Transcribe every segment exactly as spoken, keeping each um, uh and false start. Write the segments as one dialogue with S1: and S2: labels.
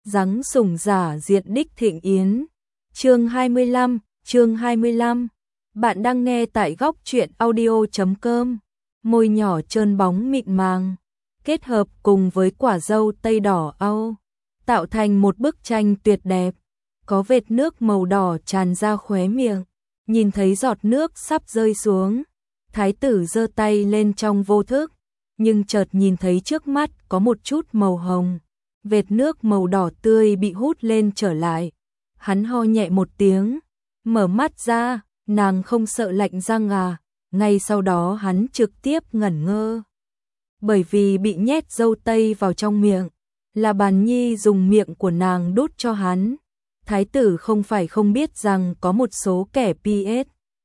S1: Giáng sủng giả diện đích thịnh yến. Chương hai mươi lăm, chương hai mươi lăm. Bạn đang nghe tại góc truyện audio chấm com. Môi nhỏ trơn bóng mịn màng, kết hợp cùng với quả dâu tây đỏ au, tạo thành một bức tranh tuyệt đẹp. Có vệt nước màu đỏ tràn ra khóe miệng, nhìn thấy giọt nước sắp rơi xuống. Thái tử giơ tay lên trong vô thức, nhưng chợt nhìn thấy trước mắt có một chút màu hồng. Vệt nước màu đỏ tươi bị hút lên trở lại. Hắn ho nhẹ một tiếng, mở mắt ra, nàng không sợ lạnh răng à? Ngay sau đó hắn trực tiếp ngẩn ngơ. Bởi vì bị nhét dâu tây vào trong miệng, là Bàn Nhi dùng miệng của nàng đút cho hắn. Thái tử không phải không biết rằng có một số kẻ pê ét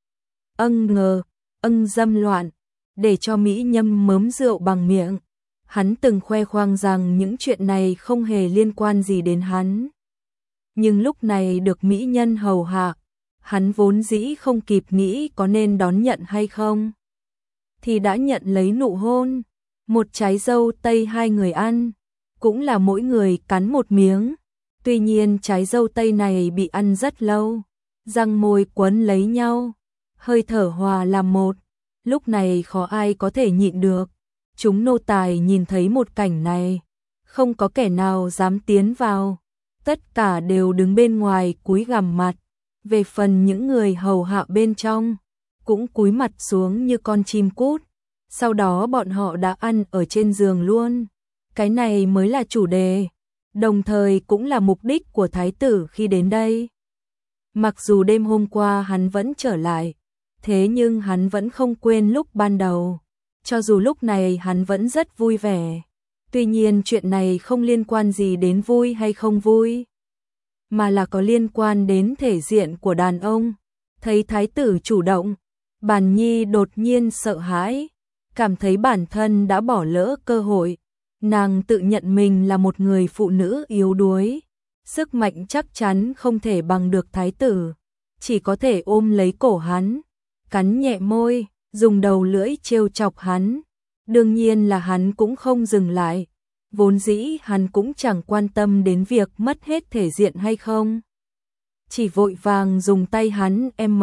S1: âng ngờ, âng dâm loạn, để cho mỹ nhâm mớm rượu bằng miệng. Hắn từng khoe khoang rằng những chuyện này không hề liên quan gì đến hắn. Nhưng lúc này được mỹ nhân hầu hạ, hắn vốn dĩ không kịp nghĩ có nên đón nhận hay không, thì đã nhận lấy nụ hôn. Một trái dâu tây hai người ăn, cũng là mỗi người cắn một miếng. Tuy nhiên trái dâu tây này bị ăn rất lâu, răng môi quấn lấy nhau, hơi thở hòa làm một. Lúc này khó ai có thể nhịn được. Chúng nô tài nhìn thấy một cảnh này, không có kẻ nào dám tiến vào, tất cả đều đứng bên ngoài cúi gằm mặt. Về phần những người hầu hạ bên trong, cũng cúi mặt xuống như con chim cút. Sau đó bọn họ đã ăn ở trên giường luôn. Cái này mới là chủ đề, đồng thời cũng là mục đích của thái tử khi đến đây. Mặc dù đêm hôm qua hắn vẫn trở lại, thế nhưng hắn vẫn không quên lúc ban đầu. Cho dù lúc này hắn vẫn rất vui vẻ. Tuy nhiên chuyện này không liên quan gì đến vui hay không vui, mà là có liên quan đến thể diện của đàn ông. Thấy thái tử chủ động, Bàn Nhi đột nhiên sợ hãi, cảm thấy bản thân đã bỏ lỡ cơ hội. Nàng tự nhận mình là một người phụ nữ yếu đuối, sức mạnh chắc chắn không thể bằng được thái tử, chỉ có thể ôm lấy cổ hắn, cắn nhẹ môi, dùng đầu lưỡi trêu chọc hắn. Đương nhiên là hắn cũng không dừng lại, vốn dĩ hắn cũng chẳng quan tâm đến việc mất hết thể diện hay không, chỉ vội vàng dùng tay hắn m,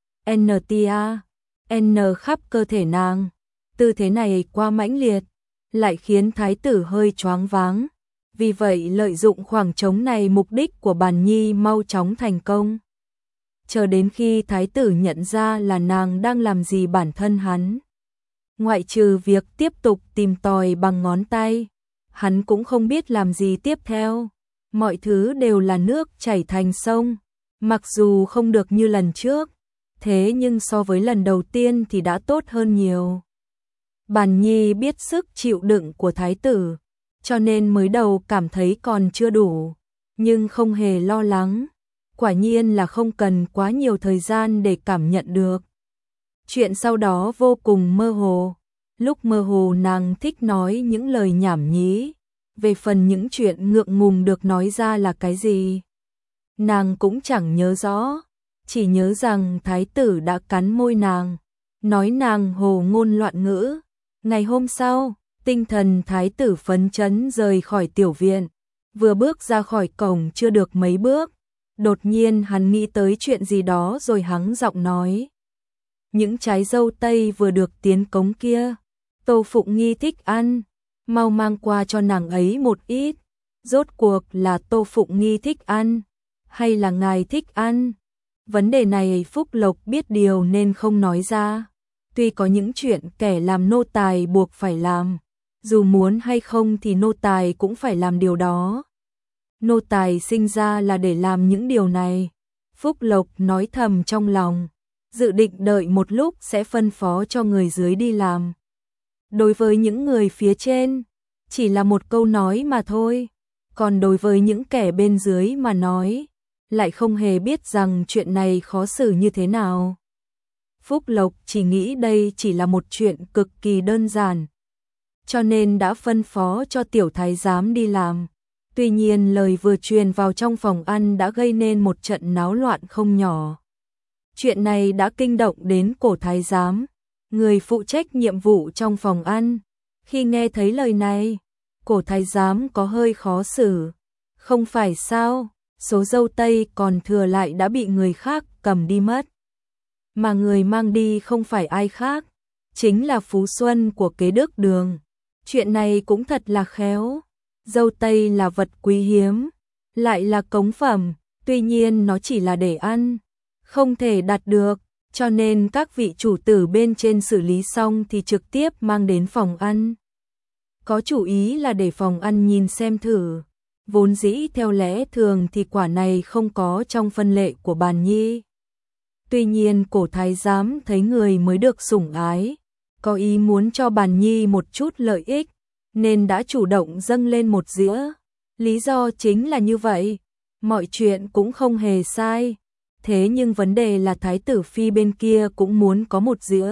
S1: n t a, n khắp cơ thể nàng. Tư thế này quá mãnh liệt, lại khiến thái tử hơi choáng váng. Vì vậy lợi dụng khoảng trống này, mục đích của Bàn Nhi mau chóng thành công. Chờ đến khi thái tử nhận ra là nàng đang làm gì bản thân hắn, ngoại trừ việc tiếp tục tìm tòi bằng ngón tay, hắn cũng không biết làm gì tiếp theo. Mọi thứ đều là nước chảy thành sông. Mặc dù không được như lần trước, thế nhưng so với lần đầu tiên thì đã tốt hơn nhiều. Bàn Nhi biết sức chịu đựng của thái tử, cho nên mới đầu cảm thấy còn chưa đủ, nhưng không hề lo lắng. Quả nhiên là không cần quá nhiều thời gian để cảm nhận được. Chuyện sau đó vô cùng mơ hồ. Lúc mơ hồ nàng thích nói những lời nhảm nhí. Về phần những chuyện ngượng ngùng được nói ra là cái gì, nàng cũng chẳng nhớ rõ. Chỉ nhớ rằng thái tử đã cắn môi nàng, nói nàng hồ ngôn loạn ngữ. Ngày hôm sau, tinh thần thái tử phấn chấn rời khỏi tiểu viện. Vừa bước ra khỏi cổng chưa được mấy bước, đột nhiên hắn nghĩ tới chuyện gì đó rồi hắng giọng nói: những trái dâu tây vừa được tiến cống kia, Tô Phụng Nghi thích ăn, mau mang qua cho nàng ấy một ít. Rốt cuộc là Tô Phụng Nghi thích ăn, hay là ngài thích ăn? Vấn đề này Phúc Lộc biết điều nên không nói ra. Tuy có những chuyện kẻ làm nô tài buộc phải làm, dù muốn hay không thì nô tài cũng phải làm điều đó. Nô tài sinh ra là để làm những điều này. Phúc Lộc nói thầm trong lòng, dự định đợi một lúc sẽ phân phó cho người dưới đi làm. Đối với những người phía trên, chỉ là một câu nói mà thôi. Còn đối với những kẻ bên dưới mà nói, lại không hề biết rằng chuyện này khó xử như thế nào. Phúc Lộc chỉ nghĩ đây chỉ là một chuyện cực kỳ đơn giản, cho nên đã phân phó cho tiểu thái giám đi làm. Tuy nhiên lời vừa truyền vào trong phòng ăn đã gây nên một trận náo loạn không nhỏ. Chuyện này đã kinh động đến cổ thái giám, người phụ trách nhiệm vụ trong phòng ăn. Khi nghe thấy lời này, cổ thái giám có hơi khó xử, Không phải sao, số dâu tây còn thừa lại đã bị người khác cầm đi mất. Mà người mang đi không phải ai khác, chính là Phú Xuân của Kế Đức Đường. Chuyện này cũng thật là khéo. Dâu tây là vật quý hiếm, lại là cống phẩm, tuy nhiên nó chỉ là để ăn, không thể đặt được, cho nên các vị chủ tử bên trên xử lý xong thì trực tiếp mang đến phòng ăn. Có chủ ý là để phòng ăn nhìn xem thử. Vốn dĩ theo lẽ thường thì quả này không có trong phân lệ của Bàn Nhi. Tuy nhiên cổ thái giám thấy người mới được sủng ái, có ý muốn cho Bàn Nhi một chút lợi ích, nên đã chủ động dâng lên một dĩa. Lý do chính là như vậy, mọi chuyện cũng không hề sai. Thế nhưng vấn đề là thái tử phi bên kia cũng muốn có một dĩa.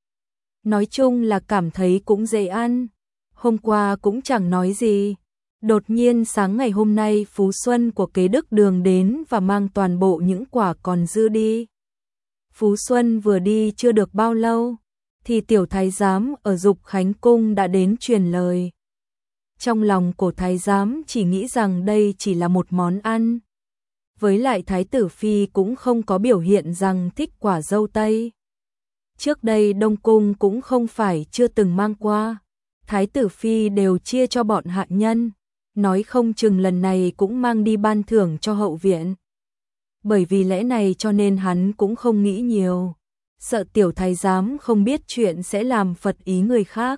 S1: Nói chung là cảm thấy cũng dễ ăn. Hôm qua cũng chẳng nói gì. Đột nhiên sáng ngày hôm nay Phú Xuân của Kế Đức Đường đến và mang toàn bộ những quả còn dư đi. Phú Xuân vừa đi chưa được bao lâu, thì tiểu thái giám ở Dục Khánh Cung đã đến truyền lời. Trong lòng cổ thái giám chỉ nghĩ rằng đây chỉ là một món ăn. Với lại thái tử phi cũng không có biểu hiện rằng thích quả dâu tây. Trước đây Đông Cung cũng không phải chưa từng mang qua. Thái tử phi đều chia cho bọn hạ nhân, nói không chừng lần này cũng mang đi ban thưởng cho hậu viện. Bởi vì lẽ này cho nên hắn cũng không nghĩ nhiều, sợ tiểu thái giám không biết chuyện sẽ làm phật ý người khác.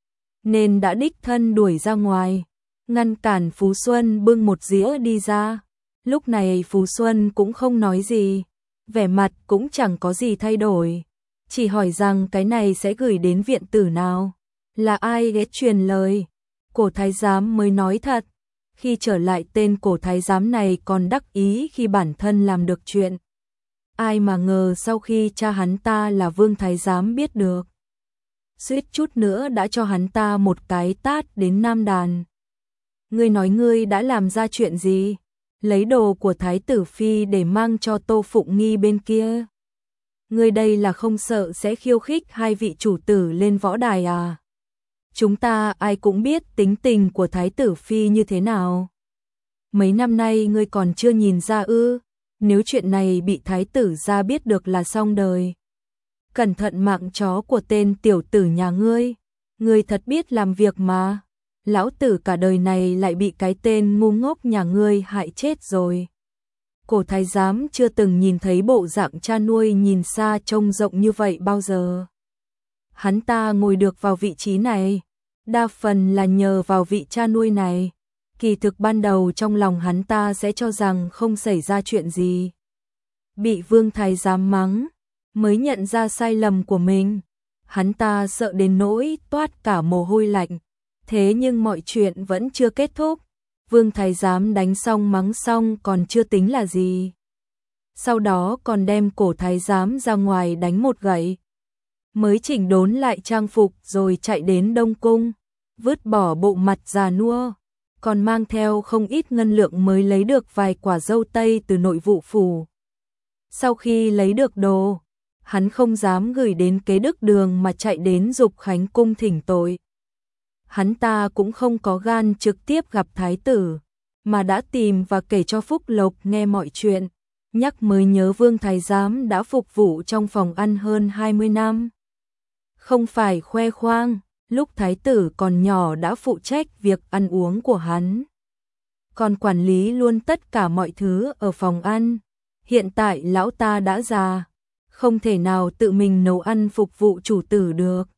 S1: Nên đã đích thân đuổi ra ngoài, ngăn cản Phú Xuân bưng một dĩa đi ra. Lúc này Phú Xuân cũng không nói gì, vẻ mặt cũng chẳng có gì thay đổi, chỉ hỏi rằng cái này sẽ gửi đến viện tử nào, là ai ghé truyền lời. Cổ thái giám mới nói thật, khi trở lại tên cổ thái giám này còn đắc ý khi bản thân làm được chuyện. Ai mà ngờ sau khi cha hắn ta là Vương thái giám biết được, suýt chút nữa đã cho hắn ta một cái tát đến nam đàn. Ngươi nói ngươi đã làm ra chuyện gì? Lấy đồ của thái tử phi để mang cho Tô Phụng Nghi bên kia. Ngươi đây là không sợ sẽ khiêu khích hai vị chủ tử lên võ đài à? Chúng ta ai cũng biết tính tình của thái tử phi như thế nào. Mấy năm nay ngươi còn chưa nhìn ra ư? Nếu chuyện này bị thái tử gia biết được là xong đời. Cẩn thận mạng chó của tên tiểu tử nhà ngươi. Ngươi thật biết làm việc mà. Lão tử cả đời này lại bị cái tên ngu ngốc nhà ngươi hại chết rồi. Cổ thái giám chưa từng nhìn thấy bộ dạng cha nuôi nhìn xa trông rộng như vậy bao giờ. Hắn ta ngồi được vào vị trí này, đa phần là nhờ vào vị cha nuôi này. Kỳ thực ban đầu trong lòng hắn ta sẽ cho rằng không xảy ra chuyện gì. Bị Vương thái giám mắng, mới nhận ra sai lầm của mình. Hắn ta sợ đến nỗi toát cả mồ hôi lạnh. Thế nhưng mọi chuyện vẫn chưa kết thúc. Vương thái giám đánh xong mắng xong còn chưa tính là gì. Sau đó còn đem cổ thái giám ra ngoài đánh một gậy. Mới chỉnh đốn lại trang phục rồi chạy đến Đông Cung, vứt bỏ bộ mặt già nua, còn mang theo không ít ngân lượng mới lấy được vài quả dâu tây từ nội vụ phủ. Sau khi lấy được đồ, hắn không dám gửi đến Kế Đức Đường mà chạy đến Dục Khánh Cung thỉnh tội. Hắn ta cũng không có gan trực tiếp gặp thái tử, mà đã tìm và kể cho Phúc Lộc nghe mọi chuyện, nhắc mới nhớ Vương thái giám đã phục vụ trong phòng ăn hơn hai mươi năm. Không phải khoe khoang, lúc thái tử còn nhỏ đã phụ trách việc ăn uống của hắn, còn quản lý luôn tất cả mọi thứ ở phòng ăn. Hiện tại lão ta đã già, không thể nào tự mình nấu ăn phục vụ chủ tử được.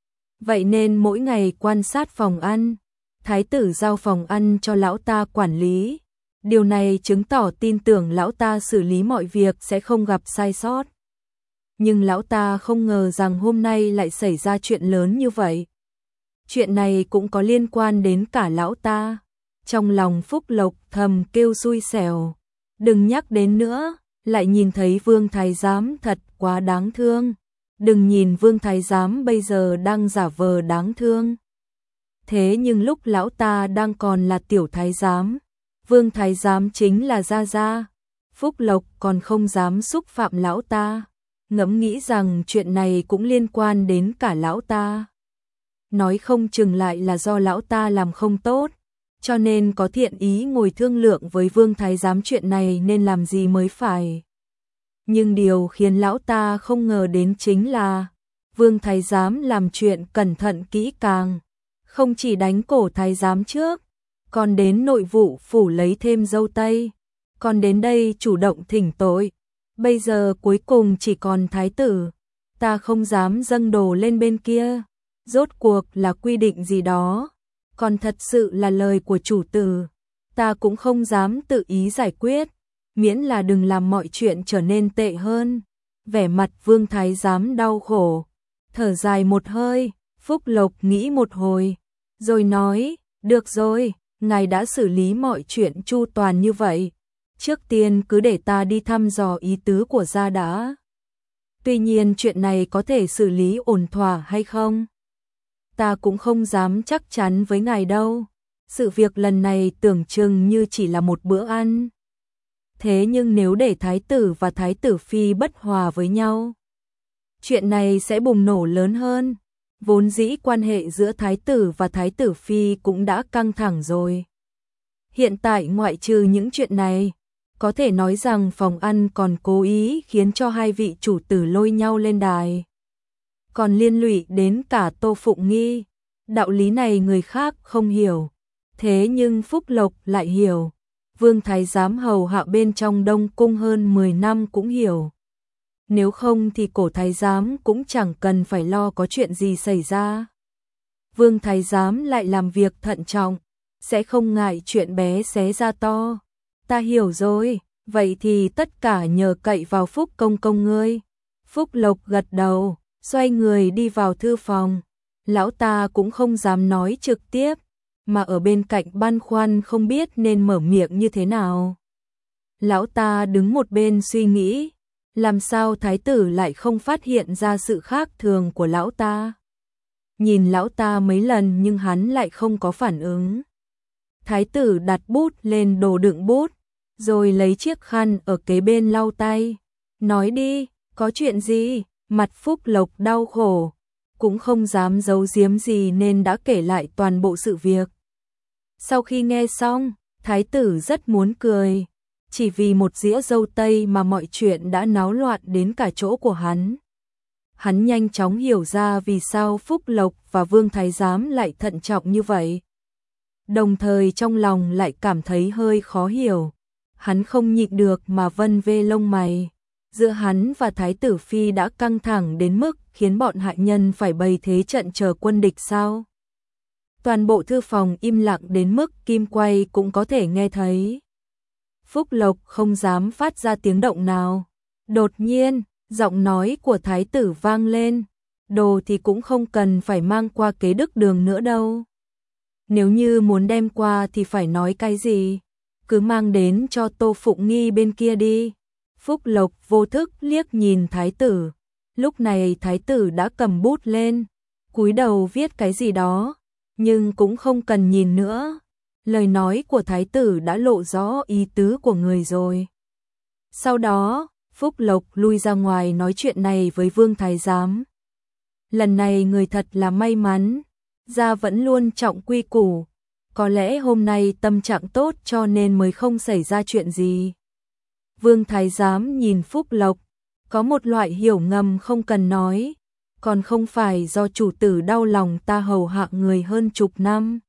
S1: Vậy nên mỗi ngày quan sát phòng ăn, thái tử giao phòng ăn cho lão ta quản lý. Điều này chứng tỏ tin tưởng lão ta xử lý mọi việc sẽ không gặp sai sót. Nhưng lão ta không ngờ rằng hôm nay lại xảy ra chuyện lớn như vậy. Chuyện này cũng có liên quan đến cả lão ta. Trong lòng Phúc Lộc thầm kêu xui xẻo. Đừng nhắc đến nữa, lại nhìn thấy Vương thái giám thật quá đáng thương. Đừng nhìn Vương thái giám bây giờ đang giả vờ đáng thương. Thế nhưng lúc lão ta đang còn là tiểu thái giám, Vương thái giám chính là gia gia. Phúc Lộc còn không dám xúc phạm lão ta, ngẫm nghĩ rằng chuyện này cũng liên quan đến cả lão ta. Nói không chừng lại là do lão ta làm không tốt, cho nên có thiện ý ngồi thương lượng với Vương Thái Giám chuyện này nên làm gì mới phải. Nhưng điều khiến lão ta không ngờ đến chính là Vương Thái Giám làm chuyện cẩn thận kỹ càng, không chỉ đánh cổ Thái Giám trước, còn đến nội vụ phủ lấy thêm dâu tây, còn đến đây chủ động thỉnh tội. Bây giờ cuối cùng chỉ còn thái tử, ta không dám dâng đồ lên bên kia. Rốt cuộc là quy định gì đó, còn thật sự là lời của chủ tử, ta cũng không dám tự ý giải quyết, miễn là đừng làm mọi chuyện trở nên tệ hơn. Vẻ mặt Vương Thái Giám đau khổ, thở dài một hơi. Phúc Lộc nghĩ một hồi, rồi nói, được rồi, ngài đã xử lý mọi chuyện chu toàn như vậy, trước tiên cứ để ta đi thăm dò ý tứ của gia đã. Tuy nhiên chuyện này có thể xử lý ổn thỏa hay không, ta cũng không dám chắc chắn với ngài đâu. Sự việc lần này tưởng chừng như chỉ là một bữa ăn. Thế nhưng nếu để thái tử và thái tử phi bất hòa với nhau, chuyện này sẽ bùng nổ lớn hơn. Vốn dĩ quan hệ giữa thái tử và thái tử phi cũng đã căng thẳng rồi. Hiện tại ngoại trừ những chuyện này, có thể nói rằng phòng ăn còn cố ý khiến cho hai vị chủ tử lôi nhau lên đài. Còn liên lụy đến cả Tô Phụng Nghi. Đạo lý này người khác không hiểu, thế nhưng Phúc Lộc lại hiểu. Vương Thái Giám hầu hạ bên trong Đông Cung hơn mười năm cũng hiểu. Nếu không thì cổ Thái Giám cũng chẳng cần phải lo có chuyện gì xảy ra. Vương Thái Giám lại làm việc thận trọng, sẽ không ngại chuyện bé xé ra to. Ta hiểu rồi, vậy thì tất cả nhờ cậy vào Phúc công công ngươi. Phúc Lộc gật đầu, xoay người đi vào thư phòng. Lão ta cũng không dám nói trực tiếp, mà ở bên cạnh băn khoăn không biết nên mở miệng như thế nào. Lão ta đứng một bên suy nghĩ, làm sao thái tử lại không phát hiện ra sự khác thường của lão ta. Nhìn lão ta mấy lần nhưng hắn lại không có phản ứng. Thái tử đặt bút lên đồ đựng bút, rồi lấy chiếc khăn ở kế bên lau tay. Nói đi, có chuyện gì? Mặt Phúc Lộc đau khổ, cũng không dám giấu giếm gì nên đã kể lại toàn bộ sự việc. Sau khi nghe xong, thái tử rất muốn cười. Chỉ vì một dĩa dâu tây mà mọi chuyện đã náo loạn đến cả chỗ của hắn. Hắn nhanh chóng hiểu ra vì sao Phúc Lộc và Vương Thái Giám lại thận trọng như vậy. Đồng thời trong lòng lại cảm thấy hơi khó hiểu. Hắn không nhịn được mà vân vê lông mày. Giữa hắn và Thái tử Phi đã căng thẳng đến mức khiến bọn hạ nhân phải bày thế trận chờ quân địch sao? Toàn bộ thư phòng im lặng đến mức kim quay cũng có thể nghe thấy. Phúc Lộc không dám phát ra tiếng động nào. Đột nhiên, giọng nói của thái tử vang lên. Đồ thì cũng không cần phải mang qua Kế Đức Đường nữa đâu. Nếu như muốn đem qua thì phải nói cái gì? Cứ mang đến cho Tô Phụng Nghi bên kia đi. Phúc Lộc vô thức liếc nhìn thái tử. Lúc này thái tử đã cầm bút lên, cúi đầu viết cái gì đó, nhưng cũng không cần nhìn nữa. Lời nói của thái tử đã lộ rõ ý tứ của người rồi. Sau đó, Phúc Lộc lui ra ngoài nói chuyện này với Vương Thái Giám. Lần này người thật là may mắn, gia vẫn luôn trọng quy củ. Có lẽ hôm nay tâm trạng tốt cho nên mới không xảy ra chuyện gì. Vương Thái Giám nhìn Phúc Lộc, có một loại hiểu ngầm không cần nói, còn không phải do chủ tử đau lòng ta hầu hạ người hơn chục năm.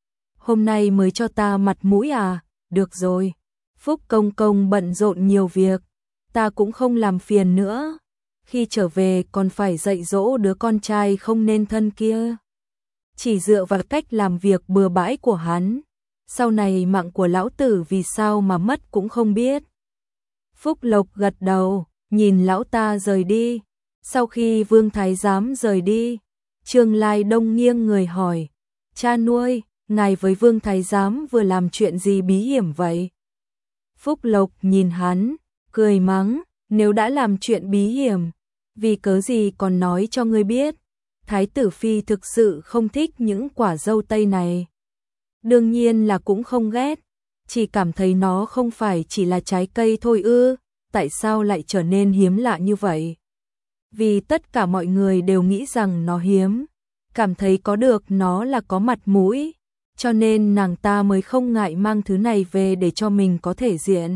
S1: Hôm nay mới cho ta mặt mũi à? Được rồi, Phúc công công bận rộn nhiều việc, ta cũng không làm phiền nữa. Khi trở về còn phải dạy dỗ đứa con trai không nên thân kia. Chỉ dựa vào cách làm việc bừa bãi của hắn, sau này mạng của lão tử vì sao mà mất cũng không biết. Phúc Lộc gật đầu, nhìn lão ta rời đi. Sau khi Vương Thái Giám rời đi, Trương Lai Đông nghiêng người hỏi, cha nuôi, ngài với Vương Thái Giám vừa làm chuyện gì bí hiểm vậy? Phúc Lộc nhìn hắn, cười mắng, nếu đã làm chuyện bí hiểm, vì cớ gì còn nói cho ngươi biết? Thái tử Phi thực sự không thích những quả dâu tây này. Đương nhiên là cũng không ghét, chỉ cảm thấy nó không phải chỉ là trái cây thôi ư, tại sao lại trở nên hiếm lạ như vậy? Vì tất cả mọi người đều nghĩ rằng nó hiếm, cảm thấy có được nó là có mặt mũi, cho nên nàng ta mới không ngại mang thứ này về để cho mình có thể diện.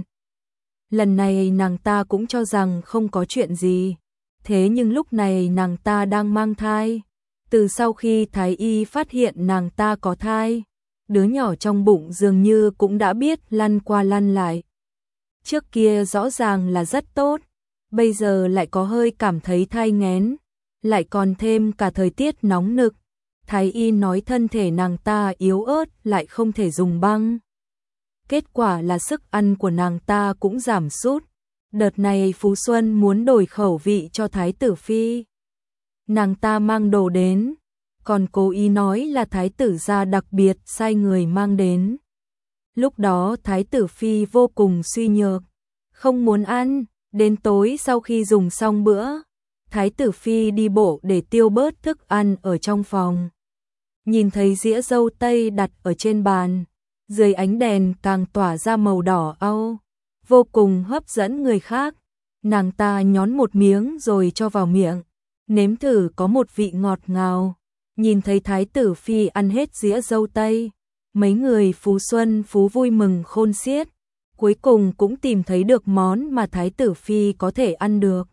S1: Lần này nàng ta cũng cho rằng không có chuyện gì, thế nhưng lúc này nàng ta đang mang thai. Từ sau khi Thái Y phát hiện nàng ta có thai, đứa nhỏ trong bụng dường như cũng đã biết lăn qua lăn lại. Trước kia rõ ràng là rất tốt, bây giờ lại có hơi cảm thấy thai nghén, lại còn thêm cả thời tiết nóng nực. Thái Y nói thân thể nàng ta yếu ớt lại không thể dùng băng. Kết quả là sức ăn của nàng ta cũng giảm sút. Đợt này Phú Xuân muốn đổi khẩu vị cho Thái tử Phi. Nàng ta mang đồ đến, còn cố ý nói là Thái tử gia đặc biệt sai người mang đến. Lúc đó Thái tử Phi vô cùng suy nhược, không muốn ăn. Đến tối sau khi dùng xong bữa, Thái tử Phi đi bộ để tiêu bớt thức ăn ở trong phòng. Nhìn thấy dĩa dâu tây đặt ở trên bàn, dưới ánh đèn càng tỏa ra màu đỏ au, vô cùng hấp dẫn người khác. Nàng ta nhón một miếng rồi cho vào miệng, nếm thử có một vị ngọt ngào. Nhìn thấy Thái tử Phi ăn hết dĩa dâu tây, mấy người Phú Xuân Phú vui mừng khôn xiết, cuối cùng cũng tìm thấy được món mà Thái tử Phi có thể ăn được.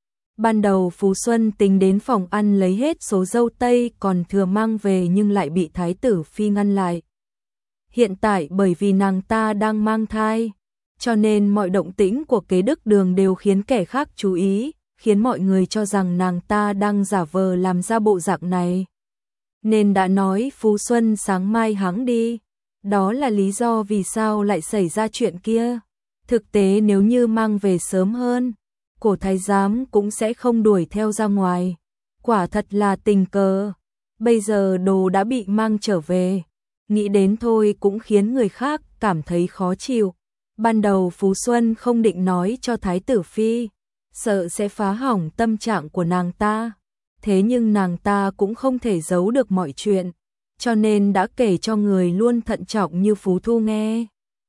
S1: Ban đầu Phú Xuân tính đến phòng ăn lấy hết số dâu tây còn thừa mang về nhưng lại bị Thái tử Phi ngăn lại. Hiện tại bởi vì nàng ta đang mang thai, cho nên mọi động tĩnh của kế đức đường đều khiến kẻ khác chú ý, khiến mọi người cho rằng nàng ta đang giả vờ làm ra bộ dạng này. Nên đã nói Phú Xuân sáng mai hãng đi, đó là lý do vì sao lại xảy ra chuyện kia. Thực tế nếu như mang về sớm hơn, cổ thái giám cũng sẽ không đuổi theo ra ngoài. Quả thật là tình cờ, bây giờ đồ đã bị mang trở về, nghĩ đến thôi cũng khiến người khác cảm thấy khó chịu. Ban đầu Phú Xuân không định nói cho Thái tử Phi, sợ sẽ phá hỏng tâm trạng của nàng ta. Thế nhưng nàng ta cũng không thể giấu được mọi chuyện, cho nên đã kể cho người luôn thận trọng như Phú Thu nghe.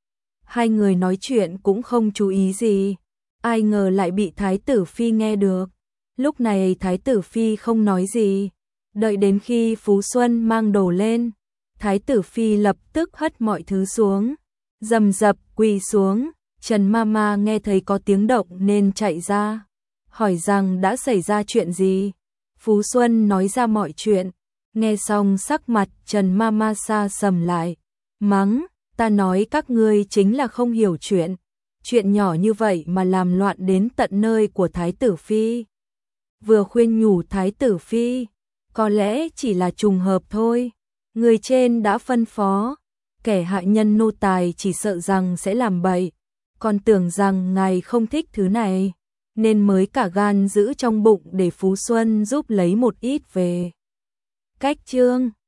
S1: Hai người nói chuyện cũng không chú ý gì, ai ngờ lại bị Thái tử Phi nghe được. Lúc này Thái tử Phi không nói gì, đợi đến khi Phú Xuân mang đồ lên, Thái tử Phi lập tức hất mọi thứ xuống, rầm rập quỳ xuống. Trần Mama nghe thấy có tiếng động nên chạy ra, hỏi rằng đã xảy ra chuyện gì. Phú Xuân nói ra mọi chuyện, nghe xong sắc mặt Trần Mama sa sầm lại, mắng, ta nói các ngươi chính là không hiểu chuyện, chuyện nhỏ như vậy mà làm loạn đến tận nơi của Thái tử Phi. Vừa khuyên nhủ Thái tử Phi, có lẽ chỉ là trùng hợp thôi, người trên đã phân phó, kẻ hạ nhân nô tài chỉ sợ rằng sẽ làm bậy, còn tưởng rằng ngài không thích thứ này, nên mới cả gan giữ trong bụng để Phú Xuân giúp lấy một ít về. Cách chương